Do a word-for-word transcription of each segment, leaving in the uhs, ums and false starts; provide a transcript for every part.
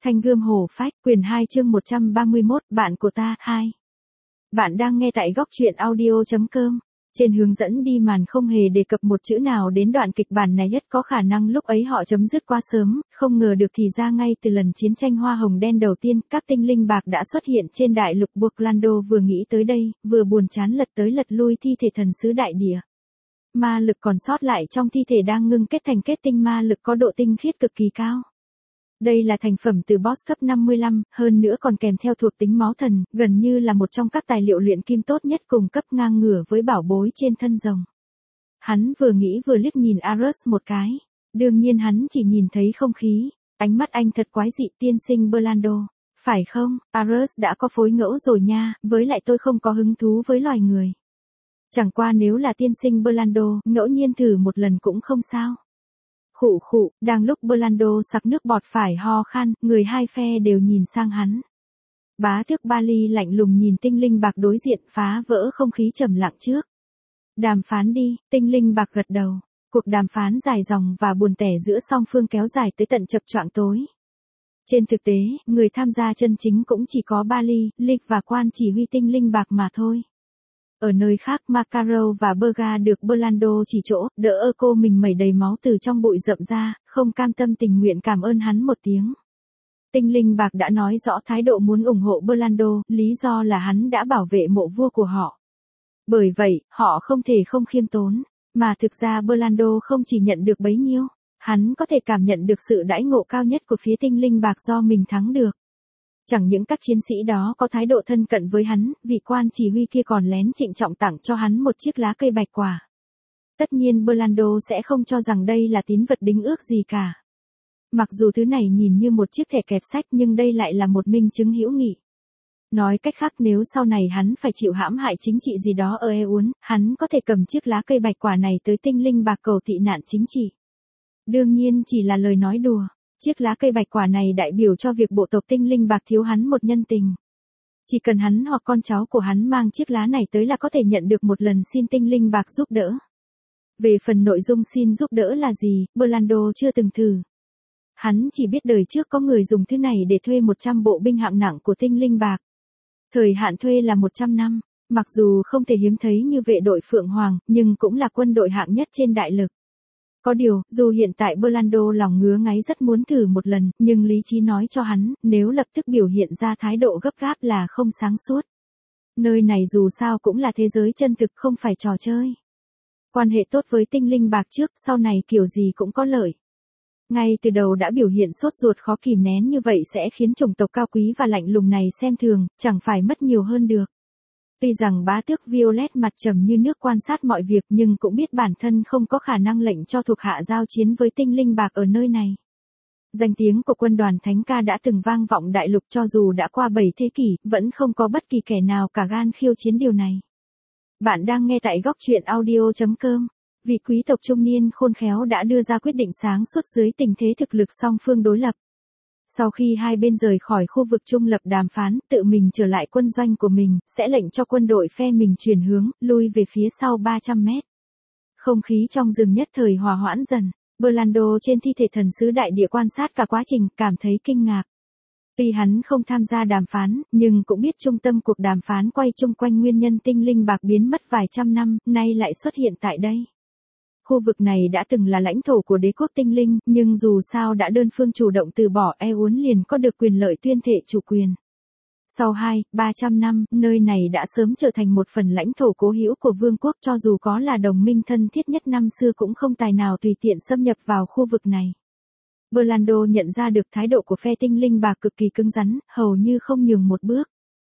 Thanh gươm hổ phách, quyền hai chương một trăm ba mươi mốt, bạn của ta, hai. Bạn đang nghe tại góc truyện audio chấm com. Trên hướng dẫn đi màn không hề đề cập một chữ nào đến đoạn kịch bản này, nhất có khả năng lúc ấy họ chấm dứt quá sớm, không ngờ được thì ra ngay từ lần chiến tranh hoa hồng đen đầu tiên, các tinh linh bạc đã xuất hiện trên đại lục. Buộc Lando vừa nghĩ tới đây, vừa buồn chán lật tới lật lui thi thể thần sứ đại địa. Ma lực còn sót lại trong thi thể đang ngưng kết thành kết tinh ma lực có độ tinh khiết cực kỳ cao. Đây là thành phẩm từ boss cấp năm mươi lăm, hơn nữa còn kèm theo thuộc tính máu thần, gần như là một trong các tài liệu luyện kim tốt nhất cùng cấp, ngang ngửa với bảo bối trên thân rồng. Hắn vừa nghĩ vừa liếc nhìn Ares một cái. Đương nhiên hắn chỉ nhìn thấy không khí. Ánh mắt anh thật quái dị, tiên sinh Berlando. Phải không, Ares đã có phối ngẫu rồi nha, với lại tôi không có hứng thú với loài người. Chẳng qua nếu là tiên sinh Berlando, ngẫu nhiên thử một lần cũng không sao. Khụ khụ, đang lúc Berlando sặc nước bọt phải ho khan, người hai phe đều nhìn sang hắn. Bá tước Bali lạnh lùng nhìn tinh linh bạc đối diện, phá vỡ không khí trầm lặng trước. Đàm phán đi, tinh linh bạc gật đầu. Cuộc đàm phán dài dòng và buồn tẻ giữa song phương kéo dài tới tận chập choạng tối. Trên thực tế, người tham gia chân chính cũng chỉ có Bali, Lick và quan chỉ huy tinh linh bạc mà thôi. Ở nơi khác, Macaro và Berga được Berlando chỉ chỗ, đỡ ơ cô mình mẩy đầy máu từ trong bụi rậm ra, không cam tâm tình nguyện cảm ơn hắn một tiếng. Tinh linh bạc đã nói rõ thái độ muốn ủng hộ Berlando, lý do là hắn đã bảo vệ mộ vua của họ. Bởi vậy, họ không thể không khiêm tốn, mà thực ra Berlando không chỉ nhận được bấy nhiêu, hắn có thể cảm nhận được sự đãi ngộ cao nhất của phía tinh linh bạc do mình thắng được. Chẳng những các chiến sĩ đó có thái độ thân cận với hắn, vị quan chỉ huy kia còn lén trịnh trọng tặng cho hắn một chiếc lá cây bạch quả. Tất nhiên Berlando sẽ không cho rằng đây là tín vật đính ước gì cả. Mặc dù thứ này nhìn như một chiếc thẻ kẹp sách nhưng đây lại là một minh chứng hữu nghị. Nói cách khác, nếu sau này hắn phải chịu hãm hại chính trị gì đó ở Eun, hắn có thể cầm chiếc lá cây bạch quả này tới tinh linh bạc cầu tị nạn chính trị. Đương nhiên chỉ là lời nói đùa. Chiếc lá cây bạch quả này đại biểu cho việc bộ tộc tinh linh bạc thiếu hắn một nhân tình. Chỉ cần hắn hoặc con cháu của hắn mang chiếc lá này tới là có thể nhận được một lần xin tinh linh bạc giúp đỡ. Về phần nội dung xin giúp đỡ là gì, Berlando chưa từng thử. Hắn chỉ biết đời trước có người dùng thứ này để thuê một trăm bộ binh hạng nặng của tinh linh bạc. Thời hạn thuê là một trăm năm, mặc dù không thể hiếm thấy như vệ đội Phượng Hoàng, nhưng cũng là quân đội hạng nhất trên đại lực. Có điều, dù hiện tại Berlando lòng ngứa ngáy rất muốn thử một lần, nhưng lý trí nói cho hắn, nếu lập tức biểu hiện ra thái độ gấp gáp là không sáng suốt. Nơi này dù sao cũng là thế giới chân thực, không phải trò chơi. Quan hệ tốt với tinh linh bạc trước, sau này kiểu gì cũng có lợi. Ngay từ đầu đã biểu hiện sốt ruột khó kìm nén như vậy sẽ khiến chủng tộc cao quý và lạnh lùng này xem thường, chẳng phải mất nhiều hơn được. Tuy rằng bá tước Violet mặt trầm như nước quan sát mọi việc nhưng cũng biết bản thân không có khả năng lệnh cho thuộc hạ giao chiến với tinh linh bạc ở nơi này. Danh tiếng của quân đoàn Thánh Ca đã từng vang vọng đại lục, cho dù đã qua bảy thế kỷ, vẫn không có bất kỳ kẻ nào cả gan khiêu chiến điều này. Bạn đang nghe tại góc truyện audio chấm com. Vị quý tộc trung niên khôn khéo đã đưa ra quyết định sáng suốt dưới tình thế thực lực song phương đối lập. Sau khi hai bên rời khỏi khu vực trung lập đàm phán, tự mình trở lại quân doanh của mình, sẽ lệnh cho quân đội phe mình chuyển hướng, lui về phía sau ba trăm mét. Không khí trong rừng nhất thời hòa hoãn dần. Berlando trên thi thể thần sứ đại địa quan sát cả quá trình, cảm thấy kinh ngạc. Tuy hắn không tham gia đàm phán, nhưng cũng biết trung tâm cuộc đàm phán quay chung quanh nguyên nhân tinh linh bạc biến mất vài trăm năm, nay lại xuất hiện tại đây. Khu vực này đã từng là lãnh thổ của đế quốc tinh linh, nhưng dù sao đã đơn phương chủ động từ bỏ, Eun liền có được quyền lợi tuyên thệ chủ quyền. Sau hai, ba trăm năm, nơi này đã sớm trở thành một phần lãnh thổ cố hữu của vương quốc, cho dù có là đồng minh thân thiết nhất năm xưa cũng không tài nào tùy tiện xâm nhập vào khu vực này. Berlando nhận ra được thái độ của phe tinh linh bạc cực kỳ cứng rắn, hầu như không nhường một bước.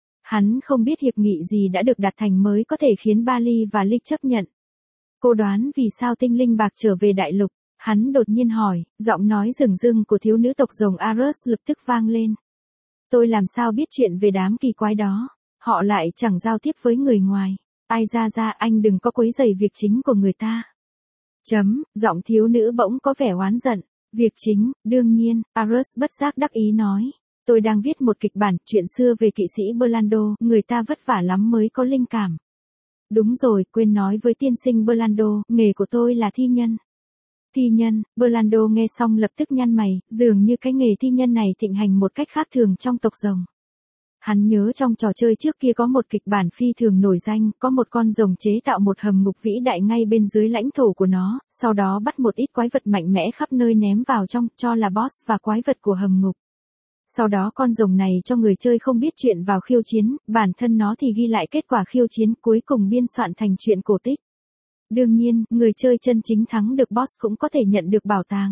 Hắn không biết hiệp nghị gì đã được đặt thành mới có thể khiến Bali và Lick chấp nhận. Cô đoán vì sao tinh linh bạc trở về đại lục, hắn đột nhiên hỏi, giọng nói rừng rưng của thiếu nữ tộc rồng Ares lập tức vang lên. Tôi làm sao biết chuyện về đám kỳ quái đó, họ lại chẳng giao tiếp với người ngoài, ai ra ra anh đừng có quấy rầy việc chính của người ta. Chấm, giọng thiếu nữ bỗng có vẻ oán giận, việc chính, đương nhiên, Ares bất giác đắc ý nói. Tôi đang viết một kịch bản, chuyện xưa về kỵ sĩ Berlando, người ta vất vả lắm mới có linh cảm. Đúng rồi, quên nói với tiên sinh Berlando, nghề của tôi là thi nhân. Thi nhân, Orlando nghe xong lập tức nhăn mày, dường như cái nghề thi nhân này thịnh hành một cách khác thường trong tộc rồng. Hắn nhớ trong trò chơi trước kia có một kịch bản phi thường nổi danh, có một con rồng chế tạo một hầm ngục vĩ đại ngay bên dưới lãnh thổ của nó, sau đó bắt một ít quái vật mạnh mẽ khắp nơi ném vào trong, cho là boss và quái vật của hầm ngục. Sau đó con rồng này cho người chơi không biết chuyện vào khiêu chiến, bản thân nó thì ghi lại kết quả khiêu chiến cuối cùng biên soạn thành truyện cổ tích. Đương nhiên, người chơi chân chính thắng được boss cũng có thể nhận được bảo tàng.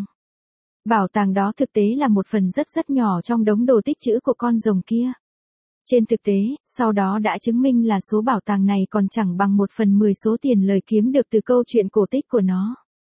Bảo tàng đó thực tế là một phần rất rất nhỏ trong đống đồ tích trữ của con rồng kia. Trên thực tế, sau đó đã chứng minh là số bảo tàng này còn chẳng bằng một phần mười số tiền lời kiếm được từ câu chuyện cổ tích của nó.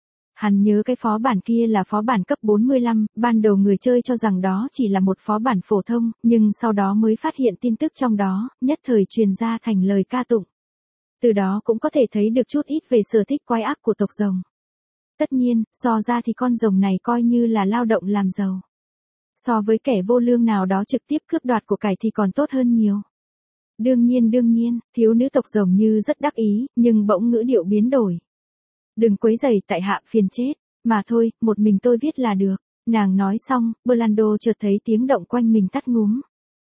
Hắn nhớ cái phó bản kia là phó bản cấp bốn mươi lăm, ban đầu người chơi cho rằng đó chỉ là một phó bản phổ thông, nhưng sau đó mới phát hiện tin tức trong đó, nhất thời truyền ra thành lời ca tụng. Từ đó cũng có thể thấy được chút ít về sở thích quái ác của tộc rồng. Tất nhiên, so ra thì con rồng này coi như là lao động làm giàu. So với kẻ vô lương nào đó trực tiếp cướp đoạt của cải thì còn tốt hơn nhiều. Đương nhiên đương nhiên, thiếu nữ tộc rồng như rất đắc ý, nhưng bỗng ngữ điệu biến đổi. Đừng quấy rầy tại hạ phiền chết, mà thôi, một mình tôi viết là được. Nàng nói xong, Orlando chợt thấy tiếng động quanh mình tắt ngúm.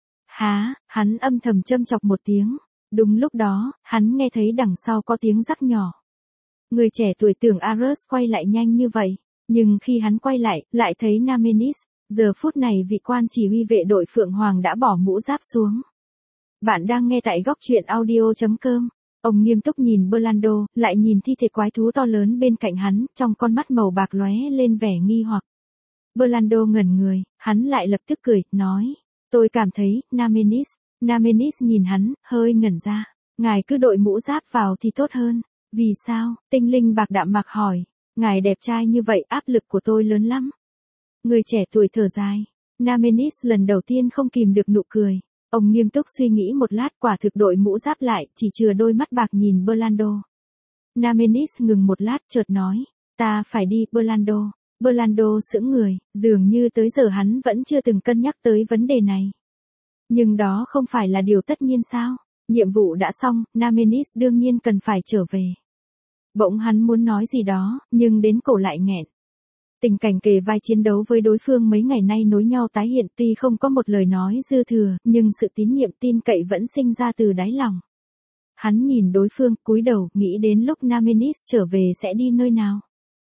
Há, hắn âm thầm châm chọc một tiếng. Đúng lúc đó, hắn nghe thấy đằng sau có tiếng rắc nhỏ. Người trẻ tuổi tưởng Ares quay lại nhanh như vậy, nhưng khi hắn quay lại, lại thấy Namenis. Giờ phút này vị quan chỉ huy vệ đội Phượng Hoàng đã bỏ mũ giáp xuống. Bạn đang nghe tại góc truyện audio chấm com. Ông nghiêm túc nhìn Orlando, lại nhìn thi thể quái thú to lớn bên cạnh hắn, trong con mắt màu bạc lóe lên vẻ nghi hoặc. Orlando ngẩn người, hắn lại lập tức cười, nói. Tôi cảm thấy, Namenis. Namenis nhìn hắn, hơi ngẩn ra. Ngài cứ đội mũ giáp vào thì tốt hơn. Vì sao? Tinh linh bạc đạm mạc hỏi. Ngài đẹp trai như vậy, áp lực của tôi lớn lắm. Người trẻ tuổi thở dài. Namenis lần đầu tiên không kìm được nụ cười. Ông nghiêm túc suy nghĩ một lát, quả thực đội mũ giáp lại, chỉ chừa đôi mắt bạc nhìn Orlando. Namenis ngừng một lát chợt nói. Ta phải đi, Orlando. Orlando sững người, dường như tới giờ hắn vẫn chưa từng cân nhắc tới vấn đề này. Nhưng đó không phải là điều tất nhiên sao? Nhiệm vụ đã xong, Namenis đương nhiên cần phải trở về. Bỗng hắn muốn nói gì đó, nhưng đến cổ lại nghẹn. Tình cảnh kề vai chiến đấu với đối phương mấy ngày nay nối nhau tái hiện, tuy không có một lời nói dư thừa, nhưng sự tín nhiệm tin cậy vẫn sinh ra từ đáy lòng. Hắn nhìn đối phương, cúi đầu, nghĩ đến lúc Namenis trở về sẽ đi nơi nào.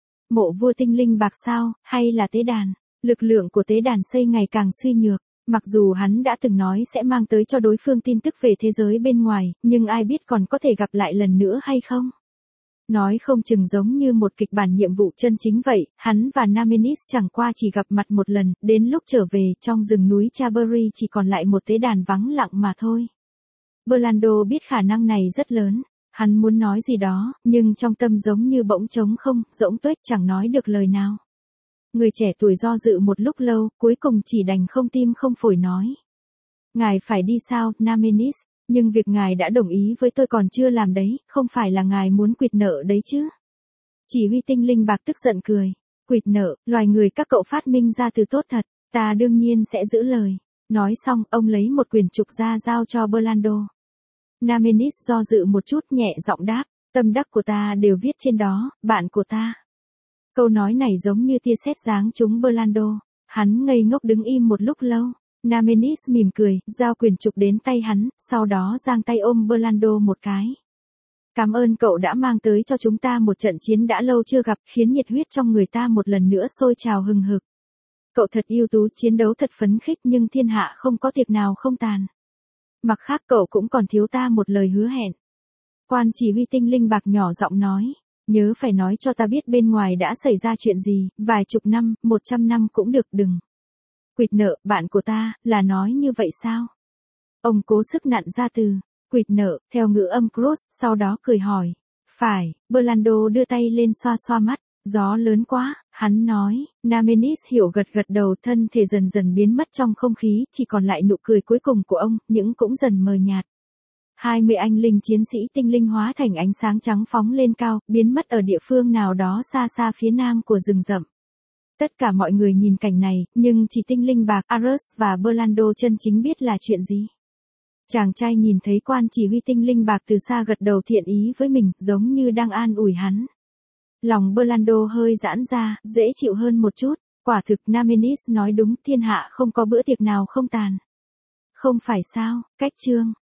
Mộ vua tinh linh bạc sao, hay là tế đàn? Lực lượng của tế đàn xây ngày càng suy nhược. Mặc dù hắn đã từng nói sẽ mang tới cho đối phương tin tức về thế giới bên ngoài, nhưng ai biết còn có thể gặp lại lần nữa hay không? Nói không chừng giống như một kịch bản nhiệm vụ chân chính vậy, hắn và Namenis chẳng qua chỉ gặp mặt một lần, đến lúc trở về, trong rừng núi Chabury chỉ còn lại một tế đàn vắng lặng mà thôi. Orlando biết khả năng này rất lớn, hắn muốn nói gì đó, nhưng trong tâm giống như bỗng trống không, rỗng tuếch chẳng nói được lời nào. Người trẻ tuổi do dự một lúc lâu, cuối cùng chỉ đành không tim không phổi nói. Ngài phải đi sao, Namenis? Nhưng việc ngài đã đồng ý với tôi còn chưa làm đấy, không phải là ngài muốn quỵt nợ đấy chứ? Chỉ huy tinh linh bạc tức giận cười. Quỵt nợ, loài người các cậu phát minh ra từ tốt thật, ta đương nhiên sẽ giữ lời. Nói xong, ông lấy một quyển trục ra giao cho Orlando. Namenis do dự một chút nhẹ giọng đáp, tâm đắc của ta đều viết trên đó, bạn của ta. Câu nói này giống như tia sét giáng trúng Orlando. Hắn ngây ngốc đứng im một lúc lâu. Namenis mỉm cười, giao quyền trục đến tay hắn, sau đó giang tay ôm Orlando một cái. Cảm ơn cậu đã mang tới cho chúng ta một trận chiến đã lâu chưa gặp, khiến nhiệt huyết trong người ta một lần nữa sôi trào hừng hực. Cậu thật ưu tú, chiến đấu thật phấn khích, nhưng thiên hạ không có tiệc nào không tàn. Mặt khác cậu cũng còn thiếu ta một lời hứa hẹn. Quan chỉ huy tinh linh bạc nhỏ giọng nói. Nhớ phải nói cho ta biết bên ngoài đã xảy ra chuyện gì, vài chục năm, một trăm năm cũng được, đừng. Quỵt nợ, bạn của ta, là nói như vậy sao? Ông cố sức nặn ra từ, quỵt nợ, theo ngữ âm Cross, sau đó cười hỏi. Phải, Orlando đưa tay lên xoa xoa mắt, gió lớn quá, hắn nói. Namenis hiểu gật gật đầu, thân thể dần dần biến mất trong không khí, chỉ còn lại nụ cười cuối cùng của ông, những cũng dần mờ nhạt. hai mươi anh linh chiến sĩ tinh linh hóa thành ánh sáng trắng phóng lên cao, biến mất ở địa phương nào đó xa xa phía nam của rừng rậm. Tất cả mọi người nhìn cảnh này, nhưng chỉ tinh linh bạc, Ares và Orlando chân chính biết là chuyện gì. Chàng trai nhìn thấy quan chỉ huy tinh linh bạc từ xa gật đầu thiện ý với mình, giống như đang an ủi hắn. Lòng Berlando hơi giãn ra, dễ chịu hơn một chút. Quả thực Namenis nói đúng, thiên hạ không có bữa tiệc nào không tàn. Không phải sao, cách chương.